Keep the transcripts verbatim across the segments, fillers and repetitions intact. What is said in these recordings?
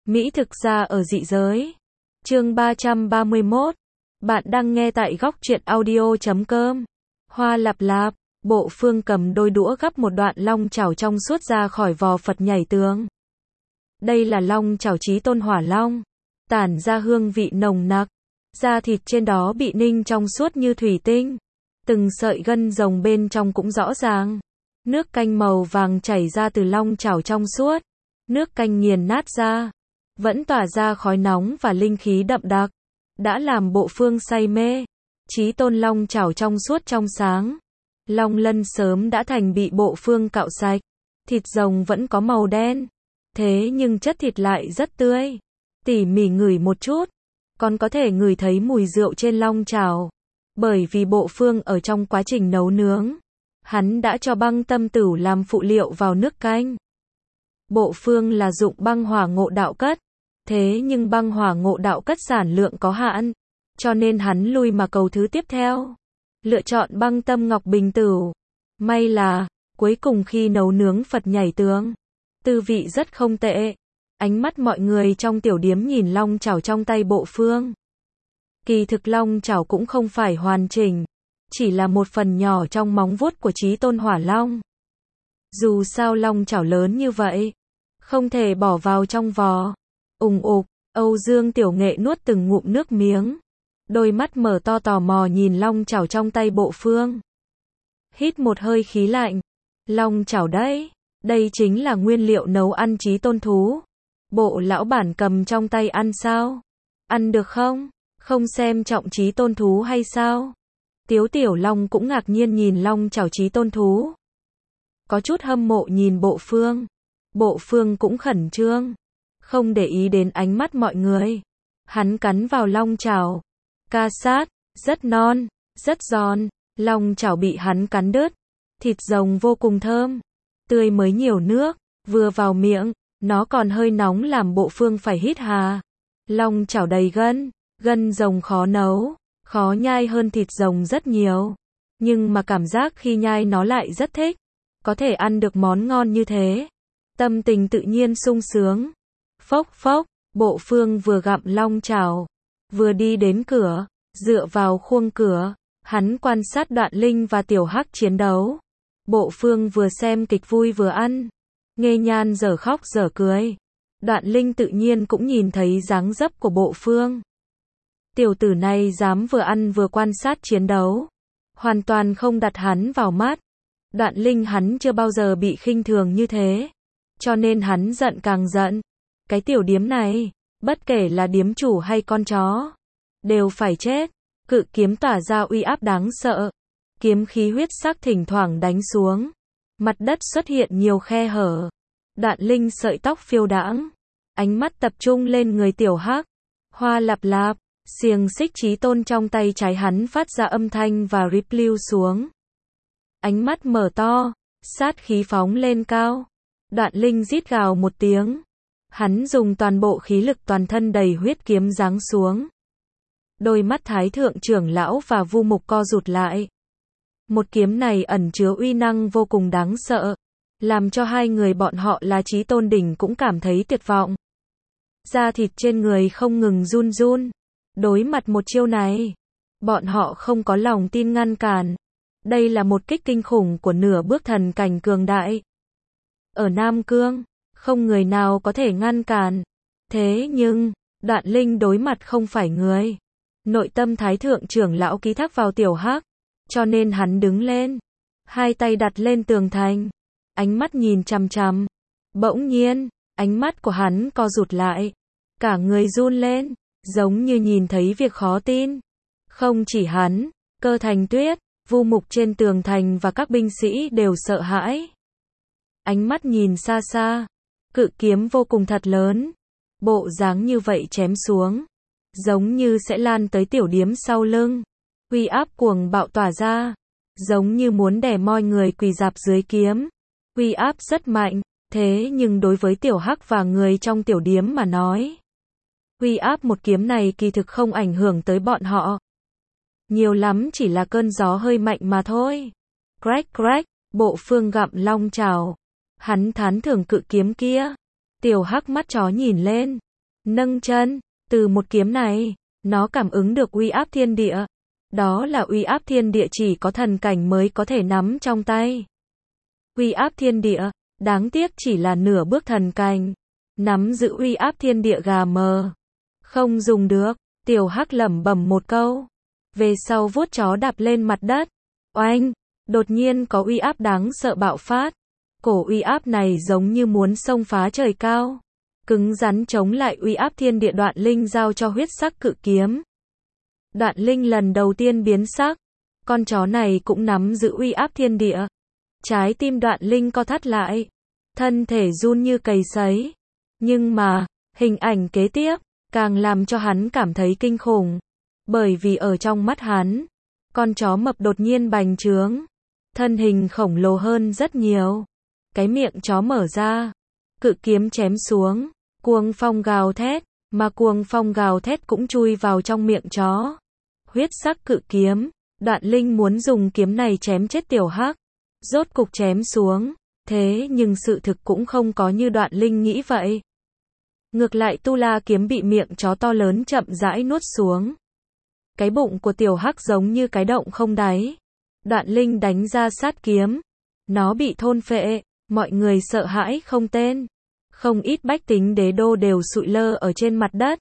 Mỹ thực ra ở dị giới. Chương ba trăm ba mươi mốt. Bạn đang nghe tại góc truyện audio chấm com. Hoa lạp lạp, Bộ Phương cầm đôi đũa gắp một đoạn long chảo trong suốt ra khỏi vò Phật nhảy tường. Đây là long chảo Chí Tôn Hỏa Long, tản ra hương vị nồng nặc, da thịt trên đó bị ninh trong suốt như thủy tinh, từng sợi gân rồng bên trong cũng rõ ràng. Nước canh màu vàng chảy ra từ long chảo trong suốt, nước canh nghiền nát ra, vẫn tỏa ra khói nóng và linh khí đậm đặc, đã làm Bộ Phương say mê. Chí Tôn long chảo trong suốt trong sáng, long lân sớm đã thành bị Bộ Phương cạo sạch, thịt rồng vẫn có màu đen, thế nhưng chất thịt lại rất tươi. Tỉ mỉ ngửi một chút, còn có thể ngửi thấy mùi rượu trên long chảo, bởi vì Bộ Phương ở trong quá trình nấu nướng, hắn đã cho băng tâm tửu làm phụ liệu vào nước canh. Bộ Phương là dụng băng hỏa ngộ đạo cất, thế nhưng băng hỏa ngộ đạo cất sản lượng có hạn, cho nên hắn lui mà cầu thứ tiếp theo, lựa chọn băng tâm ngọc bình tửu. May là, cuối cùng khi nấu nướng Phật nhảy tường, tư vị rất không tệ. Ánh mắt mọi người trong tiểu điếm nhìn long chảo trong tay Bộ Phương. Kỳ thực long chảo cũng không phải hoàn chỉnh, chỉ là một phần nhỏ trong móng vuốt của Chí Tôn Hỏa Long. Dù sao long chảo lớn như vậy, không thể bỏ vào trong vò. Ùng ục, Âu Dương Tiểu Nghệ nuốt từng ngụm nước miếng, đôi mắt mở to tò mò nhìn long chảo trong tay Bộ Phương. Hít một hơi khí lạnh. Long chảo đấy, đây chính là nguyên liệu nấu ăn Chí Tôn thú. Bộ lão bản cầm trong tay ăn sao? Ăn được không? Không xem trọng Chí Tôn thú hay sao? Tiếu Tiểu Long cũng ngạc nhiên nhìn long chảo Chí Tôn thú, có chút hâm mộ nhìn Bộ Phương. Bộ Phương cũng khẩn trương, không để ý đến ánh mắt mọi người. Hắn cắn vào long chảo, ca sát, rất non, rất giòn. Long chảo bị hắn cắn đứt, thịt rồng vô cùng thơm, tươi mới nhiều nước, vừa vào miệng, nó còn hơi nóng làm Bộ Phương phải hít hà. Long chảo đầy gân, gân rồng khó nấu, khó nhai hơn thịt rồng rất nhiều, nhưng mà cảm giác khi nhai nó lại rất thích, có thể ăn được món ngon như thế, tâm tình tự nhiên sung sướng. Phốc phốc, Bộ Phương vừa gặm long chảo, vừa đi đến cửa, dựa vào khuôn cửa, hắn quan sát Đoạn Linh và Tiểu Hắc chiến đấu. Bộ Phương vừa xem kịch vui vừa ăn, Nghê Nhan dở khóc dở cười. Đoạn Linh tự nhiên cũng nhìn thấy dáng dấp của Bộ Phương. Tiểu tử này dám vừa ăn vừa quan sát chiến đấu, hoàn toàn không đặt hắn vào mắt. Đoạn Linh hắn chưa bao giờ bị khinh thường như thế, cho nên hắn giận càng giận. Cái tiểu điếm này, bất kể là điếm chủ hay con chó, đều phải chết. Cự kiếm tỏa ra uy áp đáng sợ, kiếm khí huyết sắc thỉnh thoảng đánh xuống, mặt đất xuất hiện nhiều khe hở. Đoạn Linh sợi tóc phiêu đãng, ánh mắt tập trung lên người Tiểu Hắc. Hoa lạp lạp, xiềng xích Chí Tôn trong tay trái hắn phát ra âm thanh và rip lưu xuống. Ánh mắt mở to, sát khí phóng lên cao. Đoạn Linh rít gào một tiếng, hắn dùng toàn bộ khí lực toàn thân đầy huyết kiếm giáng xuống. Đôi mắt Thái Thượng trưởng lão và Vu Mục co rụt lại. Một kiếm này ẩn chứa uy năng vô cùng đáng sợ, làm cho hai người bọn họ là Chí Tôn đỉnh cũng cảm thấy tuyệt vọng. Da thịt trên người không ngừng run run. Đối mặt một chiêu này, bọn họ không có lòng tin ngăn cản. Đây là một kích kinh khủng của nửa bước thần cảnh cường đại. Ở Nam Cương, không người nào có thể ngăn cản. Thế nhưng, Đoạn Linh đối mặt không phải người. Nội tâm Thái Thượng trưởng lão ký thác vào Tiểu Hắc, cho nên hắn đứng lên, hai tay đặt lên tường thành, ánh mắt nhìn chằm chằm. Bỗng nhiên, ánh mắt của hắn co rụt lại, cả người run lên, giống như nhìn thấy việc khó tin. Không chỉ hắn, Cơ Thành Tuyết, Vu Mục trên tường thành và các binh sĩ đều sợ hãi. Ánh mắt nhìn xa xa, cự kiếm vô cùng thật lớn, bộ dáng như vậy chém xuống, giống như sẽ lan tới tiểu điếm sau lưng. Uy áp cuồng bạo tỏa ra, giống như muốn đè moi người quỳ rạp dưới kiếm. Uy áp rất mạnh, thế nhưng đối với Tiểu Hắc và người trong tiểu điếm mà nói, uy áp một kiếm này kỳ thực không ảnh hưởng tới bọn họ. Nhiều lắm chỉ là cơn gió hơi mạnh mà thôi. Crack crack, Bộ Phương gặm long chảo, hắn thán thưởng cự kiếm kia. Tiểu Hắc mắt chó nhìn lên, nâng chân, từ một kiếm này, nó cảm ứng được uy áp thiên địa. Đó là uy áp thiên địa chỉ có thần cảnh mới có thể nắm trong tay. Uy áp thiên địa, đáng tiếc chỉ là nửa bước thần cảnh. Nắm giữ uy áp thiên địa gà mờ. Không dùng được, tiểu hắc lẩm bẩm một câu. Về sau vuốt chó đạp lên mặt đất. Oanh, đột nhiên có uy áp đáng sợ bạo phát. Cổ uy áp này giống như muốn xông phá trời cao. Cứng rắn chống lại uy áp thiên địa. Đoạn linh giao cho huyết sắc cự kiếm. Đoạn linh lần đầu tiên biến sắc. Con chó này cũng nắm giữ uy áp thiên địa. Trái tim đoạn linh co thắt lại. Thân thể run như cầy sấy. Nhưng mà, hình ảnh kế tiếp, càng làm cho hắn cảm thấy kinh khủng. Bởi vì ở trong mắt hắn, con chó mập đột nhiên bành trướng. Thân hình khổng lồ hơn rất nhiều. Cái miệng chó mở ra. Cự kiếm chém xuống. Cuồng phong gào thét. Mà cuồng phong gào thét cũng chui vào trong miệng chó. Huyết sắc cự kiếm. Đoạn linh muốn dùng kiếm này chém chết tiểu hắc. Rốt cục chém xuống. Thế nhưng sự thực cũng không có như đoạn linh nghĩ vậy. Ngược lại tu la kiếm bị miệng chó to lớn chậm rãi nuốt xuống. Cái bụng của tiểu hắc giống như cái động không đáy. Đoạn linh đánh ra sát kiếm. Nó bị thôn phệ. Mọi người sợ hãi không tên. Không ít bách tính đế đô đều sụi lơ ở trên mặt đất.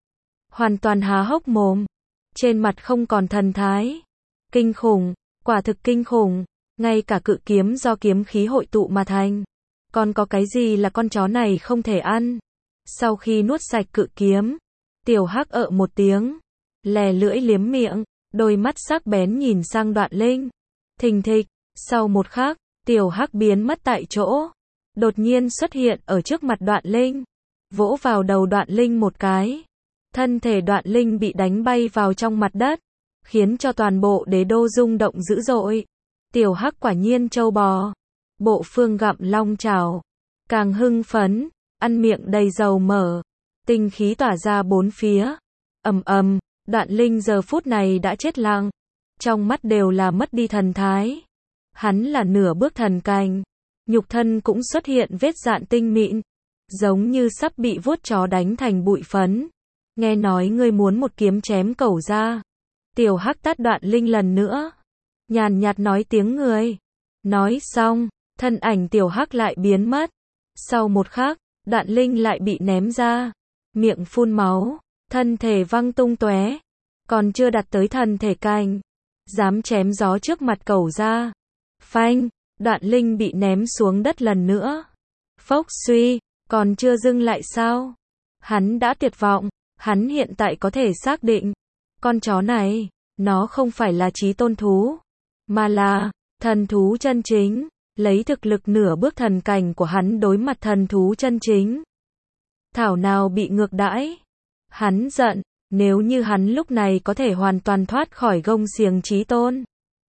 Hoàn toàn há hốc mồm. Trên mặt không còn thần thái. Kinh khủng, quả thực kinh khủng. Ngay cả cự kiếm do kiếm khí hội tụ mà thành. Còn có cái gì là con chó này không thể ăn? Sau khi nuốt sạch cự kiếm, tiểu hắc ợ một tiếng. Lè lưỡi liếm miệng, đôi mắt sắc bén nhìn sang đoạn linh. Thình thịch, sau một khắc, tiểu hắc biến mất tại chỗ. Đột nhiên xuất hiện ở trước mặt đoạn linh. Vỗ vào đầu đoạn linh một cái. Thân thể đoạn linh bị đánh bay vào trong mặt đất. Khiến cho toàn bộ đế đô rung động dữ dội. Tiểu hắc quả nhiên trâu bò. Bộ phương gặm long chảo. Càng hưng phấn, ăn miệng đầy dầu mỡ. Tinh khí tỏa ra bốn phía. Ầm ầm, đoạn linh giờ phút này đã chết lặng. Trong mắt đều là mất đi thần thái. Hắn là nửa bước thần cảnh. Nhục thân cũng xuất hiện vết dạn tinh mịn. Giống như sắp bị vuốt chó đánh thành bụi phấn. Nghe nói ngươi muốn một kiếm chém cẩu ra. Tiểu hắc tát đoạn linh lần nữa. Nhàn nhạt nói tiếng người. Nói xong, thân ảnh tiểu hắc lại biến mất. Sau một khắc, đoạn linh lại bị ném ra. Miệng phun máu, thân thể văng tung tóe. Còn chưa đặt tới thần thể cảnh. Dám chém gió trước mặt cẩu ra. Phanh, đoạn linh bị ném xuống đất lần nữa. Phốc suy, còn chưa dừng lại sao? Hắn đã tuyệt vọng, hắn hiện tại có thể xác định. Con chó này, nó không phải là chí tôn thú. Mà là, thần thú chân chính. Lấy thực lực nửa bước thần cảnh của hắn đối mặt thần thú chân chính. Thảo nào bị ngược đãi. Hắn giận, nếu như hắn lúc này có thể hoàn toàn thoát khỏi gông xiềng chí tôn.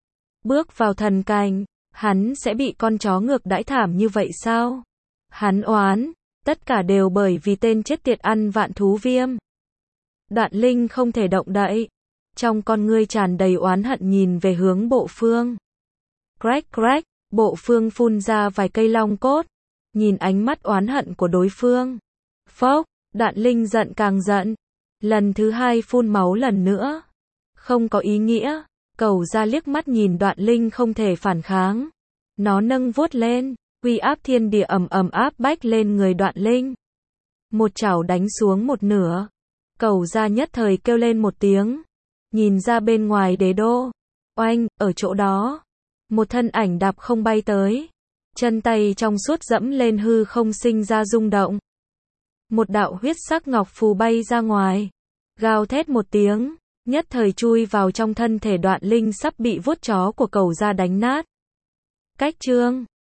Bước vào thần cảnh, hắn sẽ bị con chó ngược đãi thảm như vậy sao? Hắn oán, tất cả đều bởi vì tên chết tiệt ăn vạn thú viêm. Đoạn linh không thể động đậy. Trong con ngươi tràn đầy oán hận nhìn về hướng bộ phương. Crack crack, bộ phương phun ra vài cây long cốt. Nhìn ánh mắt oán hận của đối phương. Phốc, đoạn linh giận càng giận. Lần thứ hai phun máu lần nữa. Không có ý nghĩa. Cẩu ra liếc mắt nhìn đoạn linh không thể phản kháng. Nó nâng vuốt lên. Uy áp thiên địa ầm ầm áp bách lên người đoạn linh. Một chảo đánh xuống một nửa. Cẩu ra nhất thời kêu lên một tiếng. Nhìn ra bên ngoài đế đô. Oanh, ở chỗ đó. Một thân ảnh đạp không bay tới. Chân tay trong suốt dẫm lên hư không sinh ra rung động. Một đạo huyết sắc ngọc phù bay ra ngoài. Gào thét một tiếng. Nhất thời chui vào trong thân thể đoạn linh sắp bị vuốt chó của cẩu ra đánh nát. Cách chương